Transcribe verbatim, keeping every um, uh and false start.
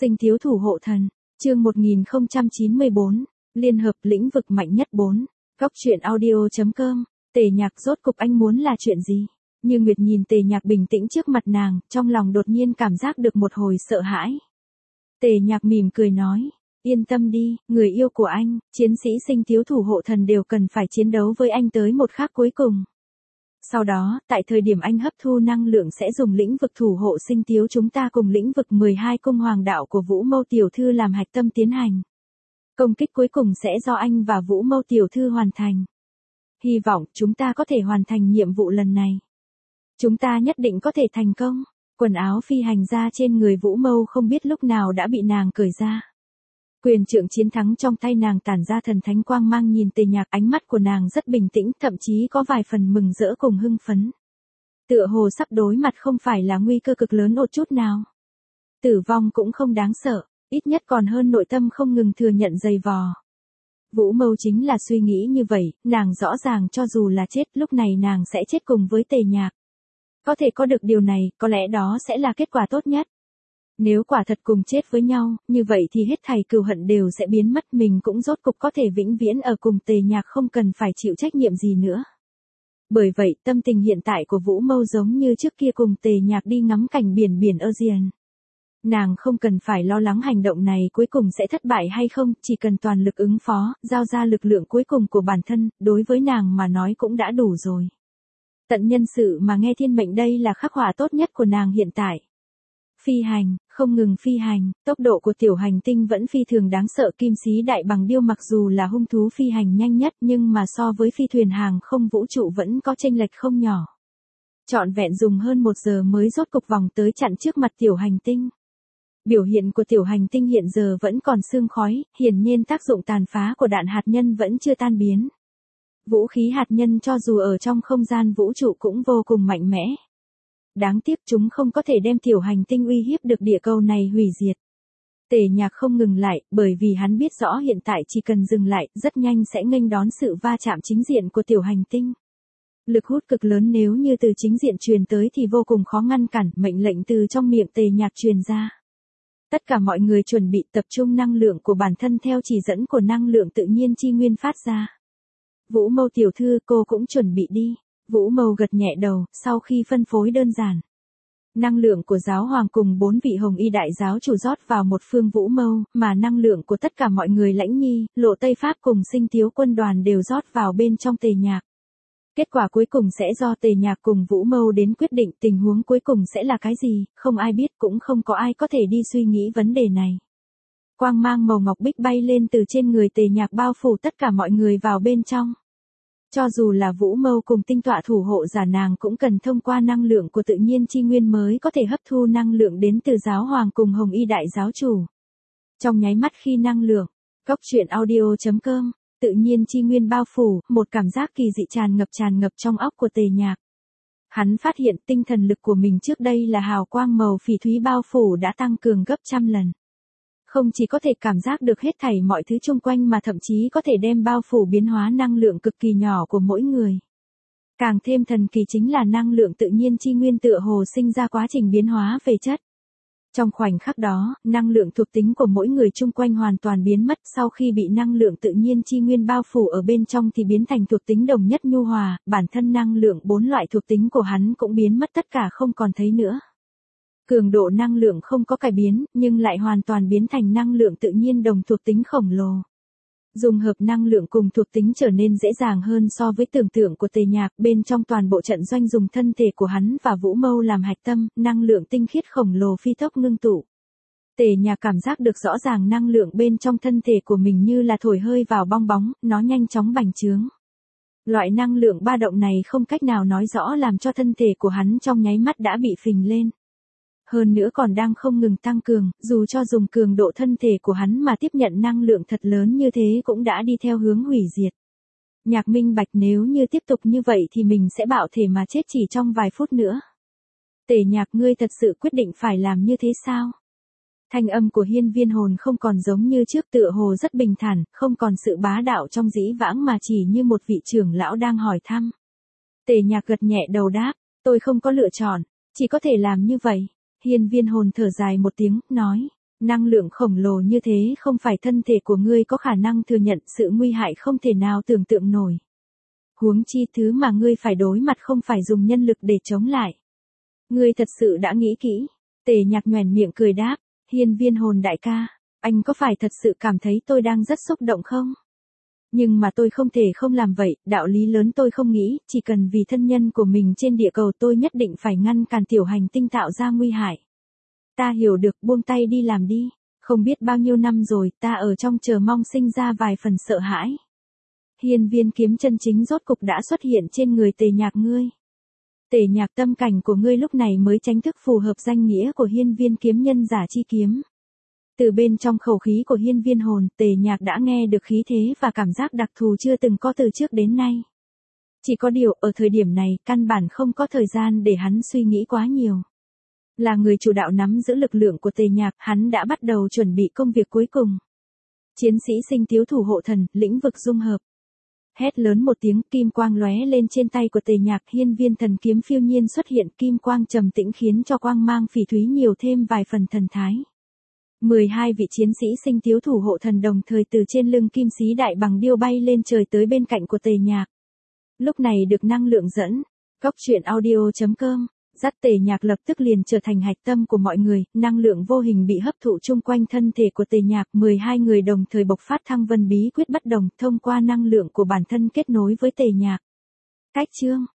Sinh thiếu thủ hộ thần, chương một nghìn không trăm chín mươi bốn, liên hợp lĩnh vực mạnh nhất bốn, góc truyện audio.com, Tề Nhạc rốt cục anh muốn là chuyện gì? Như Nguyệt nhìn Tề Nhạc bình tĩnh trước mặt nàng, trong lòng đột nhiên cảm giác được một hồi sợ hãi. Tề Nhạc mỉm cười nói, yên tâm đi, người yêu của anh, chiến sĩ sinh thiếu thủ hộ thần đều cần phải chiến đấu với anh tới một khắc cuối cùng. Sau đó, tại thời điểm anh hấp thu năng lượng sẽ dùng lĩnh vực thủ hộ sinh thiếu chúng ta cùng lĩnh vực mười hai cung hoàng đạo của Vũ Mâu Tiểu Thư làm hạch tâm tiến hành. Công kích cuối cùng sẽ do anh và Vũ Mâu Tiểu Thư hoàn thành. Hy vọng chúng ta có thể hoàn thành nhiệm vụ lần này. Chúng ta nhất định có thể thành công. Quần áo phi hành ra trên người Vũ Mâu không biết lúc nào đã bị nàng cởi ra. Quyền trượng chiến thắng trong tay nàng tản ra thần thánh quang mang, nhìn Tề Nhạc, ánh mắt của nàng rất bình tĩnh, thậm chí có vài phần mừng rỡ cùng hưng phấn. Tựa hồ sắp đối mặt không phải là nguy cơ cực lớn một chút nào. Tử vong cũng không đáng sợ, ít nhất còn hơn nội tâm không ngừng thừa nhận dày vò. Vũ Mâu chính là suy nghĩ như vậy, nàng rõ ràng cho dù là chết lúc này nàng sẽ chết cùng với Tề Nhạc. Có thể có được điều này, có lẽ đó sẽ là kết quả tốt nhất. Nếu quả thật cùng chết với nhau, như vậy thì hết thảy cừu hận đều sẽ biến mất, mình cũng rốt cục có thể vĩnh viễn ở cùng Tề Nhạc, không cần phải chịu trách nhiệm gì nữa. Bởi vậy, tâm tình hiện tại của Vũ Mâu giống như trước kia cùng Tề Nhạc đi ngắm cảnh biển biển Aegean. Nàng không cần phải lo lắng hành động này cuối cùng sẽ thất bại hay không, chỉ cần toàn lực ứng phó, giao ra lực lượng cuối cùng của bản thân, đối với nàng mà nói cũng đã đủ rồi. Tận nhân sự mà nghe thiên mệnh, đây là khắc họa tốt nhất của nàng hiện tại. Phi hành, không ngừng phi hành, tốc độ của tiểu hành tinh vẫn phi thường đáng sợ. Kim sĩ đại bằng điêu mặc dù là hung thú phi hành nhanh nhất nhưng mà so với phi thuyền hàng không vũ trụ vẫn có chênh lệch không nhỏ. Trọn vẹn dùng hơn một giờ mới rốt cục vòng tới chặn trước mặt tiểu hành tinh. Biểu hiện của tiểu hành tinh hiện giờ vẫn còn sương khói, hiển nhiên tác dụng tàn phá của đạn hạt nhân vẫn chưa tan biến. Vũ khí hạt nhân cho dù ở trong không gian vũ trụ cũng vô cùng mạnh mẽ. Đáng tiếc chúng không có thể đem tiểu hành tinh uy hiếp được địa cầu này hủy diệt. Tề Nhạc không ngừng lại, bởi vì hắn biết rõ hiện tại chỉ cần dừng lại, rất nhanh sẽ nghênh đón sự va chạm chính diện của tiểu hành tinh. Lực hút cực lớn nếu như từ chính diện truyền tới thì vô cùng khó ngăn cản, mệnh lệnh từ trong miệng Tề Nhạc truyền ra. Tất cả mọi người chuẩn bị tập trung năng lượng của bản thân theo chỉ dẫn của năng lượng tự nhiên chi nguyên phát ra. Vũ Mâu Tiểu Thư, cô cũng chuẩn bị đi. Vũ Mâu gật nhẹ đầu, sau khi phân phối đơn giản. Năng lượng của giáo hoàng cùng bốn vị hồng y đại giáo chủ rót vào một phương Vũ Mâu, mà năng lượng của tất cả mọi người lãnh nhi, lộ Tây Pháp cùng sinh thiếu quân đoàn đều rót vào bên trong Tề Nhạc. Kết quả cuối cùng sẽ do Tề Nhạc cùng Vũ Mâu đến quyết định, tình huống cuối cùng sẽ là cái gì, không ai biết, cũng không có ai có thể đi suy nghĩ vấn đề này. Quang mang màu ngọc bích bay lên từ trên người Tề Nhạc, bao phủ tất cả mọi người vào bên trong. Cho dù là Vũ Mâu cùng tinh tọa thủ hộ giả, nàng cũng cần thông qua năng lượng của tự nhiên chi nguyên mới có thể hấp thu năng lượng đến từ giáo hoàng cùng hồng y đại giáo chủ. Trong nháy mắt khi năng lượng, góc truyện audio.com, tự nhiên chi nguyên bao phủ, một cảm giác kỳ dị tràn ngập tràn ngập trong óc của Tề Nhạc. Hắn phát hiện tinh thần lực của mình trước đây là hào quang màu phỉ thúy bao phủ đã tăng cường gấp trăm lần. Không chỉ có thể cảm giác được hết thảy mọi thứ xung quanh mà thậm chí có thể đem bao phủ biến hóa năng lượng cực kỳ nhỏ của mỗi người. Càng thêm thần kỳ chính là năng lượng tự nhiên chi nguyên tựa hồ sinh ra quá trình biến hóa về chất. Trong khoảnh khắc đó, năng lượng thuộc tính của mỗi người chung quanh hoàn toàn biến mất, sau khi bị năng lượng tự nhiên chi nguyên bao phủ ở bên trong thì biến thành thuộc tính đồng nhất nhu hòa, bản thân năng lượng bốn loại thuộc tính của hắn cũng biến mất, tất cả không còn thấy nữa. Cường độ năng lượng không có cải biến, nhưng lại hoàn toàn biến thành năng lượng tự nhiên đồng thuộc tính khổng lồ. Dùng hợp năng lượng cùng thuộc tính trở nên dễ dàng hơn so với tưởng tượng của Tề Nhạc, bên trong toàn bộ trận doanh dùng thân thể của hắn và Vũ Mâu làm hạch tâm, năng lượng tinh khiết khổng lồ phi tốc ngưng tụ. Tề Nhạc cảm giác được rõ ràng năng lượng bên trong thân thể của mình như là thổi hơi vào bong bóng, nó nhanh chóng bành trướng. Loại năng lượng ba động này không cách nào nói rõ làm cho thân thể của hắn trong nháy mắt đã bị phình lên. Hơn nữa còn đang không ngừng tăng cường, dù cho dùng cường độ thân thể của hắn mà tiếp nhận năng lượng thật lớn như thế cũng đã đi theo hướng hủy diệt. Nhạc minh bạch, nếu như tiếp tục như vậy thì mình sẽ bạo thể mà chết chỉ trong vài phút nữa. Tề Nhạc, ngươi thật sự quyết định phải làm như thế sao? Thanh âm của Hiên Viên Hồn không còn giống như trước, tựa hồ rất bình thản, không còn sự bá đạo trong dĩ vãng mà chỉ như một vị trưởng lão đang hỏi thăm. Tề Nhạc gật nhẹ đầu đáp, tôi không có lựa chọn, chỉ có thể làm như vậy. Hiên Viên Hồn thở dài một tiếng, nói, Năng lượng khổng lồ như thế không phải thân thể của ngươi có khả năng thừa nhận, sự nguy hại không thể nào tưởng tượng nổi. Huống chi thứ mà ngươi phải đối mặt không phải dùng nhân lực để chống lại. Ngươi thật sự đã nghĩ kỹ. Tề Nhạc nhoẻn miệng cười đáp, Hiên Viên Hồn đại ca, anh có phải thật sự cảm thấy tôi đang rất xúc động không? Nhưng mà tôi không thể không làm vậy, đạo lý lớn tôi không nghĩ, chỉ cần vì thân nhân của mình trên địa cầu tôi nhất định phải ngăn cản tiểu hành tinh tạo ra nguy hại. Ta hiểu được, buông tay đi làm đi. Không biết bao nhiêu năm rồi, ta ở trong chờ mong sinh ra vài phần sợ hãi. Hiên Viên kiếm chân chính rốt cục đã xuất hiện trên người Tề Nhạc ngươi. Tề Nhạc, tâm cảnh của ngươi lúc này mới chính thức phù hợp danh nghĩa của Hiên Viên kiếm nhân giả chi kiếm. Từ bên trong khẩu khí của Hiên Viên Hồn, Tề Nhạc đã nghe được khí thế và cảm giác đặc thù chưa từng có từ trước đến nay. Chỉ có điều, ở thời điểm này, căn bản không có thời gian để hắn suy nghĩ quá nhiều. Là người chủ đạo nắm giữ lực lượng của Tề Nhạc, hắn đã bắt đầu chuẩn bị công việc cuối cùng. Chiến sĩ sinh tiếu thủ hộ thần, lĩnh vực dung hợp. Hét lớn một tiếng, kim quang lóe lên trên tay của Tề Nhạc, hiên viên thần kiếm phiêu nhiên xuất hiện, kim quang trầm tĩnh khiến cho quang mang phỉ thúy nhiều thêm vài phần thần thái. mười hai vị chiến sĩ sinh tiếu thủ hộ thần đồng thời từ trên lưng kim sĩ đại bằng điêu bay lên trời tới bên cạnh của Tề Nhạc. Lúc này được năng lượng dẫn, góc truyện audio chấm com, dắt Tề Nhạc lập tức liền trở thành hạch tâm của mọi người, năng lượng vô hình bị hấp thụ chung quanh thân thể của Tề Nhạc, mười hai người đồng thời bộc phát thăng vân bí quyết bất đồng, thông qua năng lượng của bản thân kết nối với Tề Nhạc. Cách chương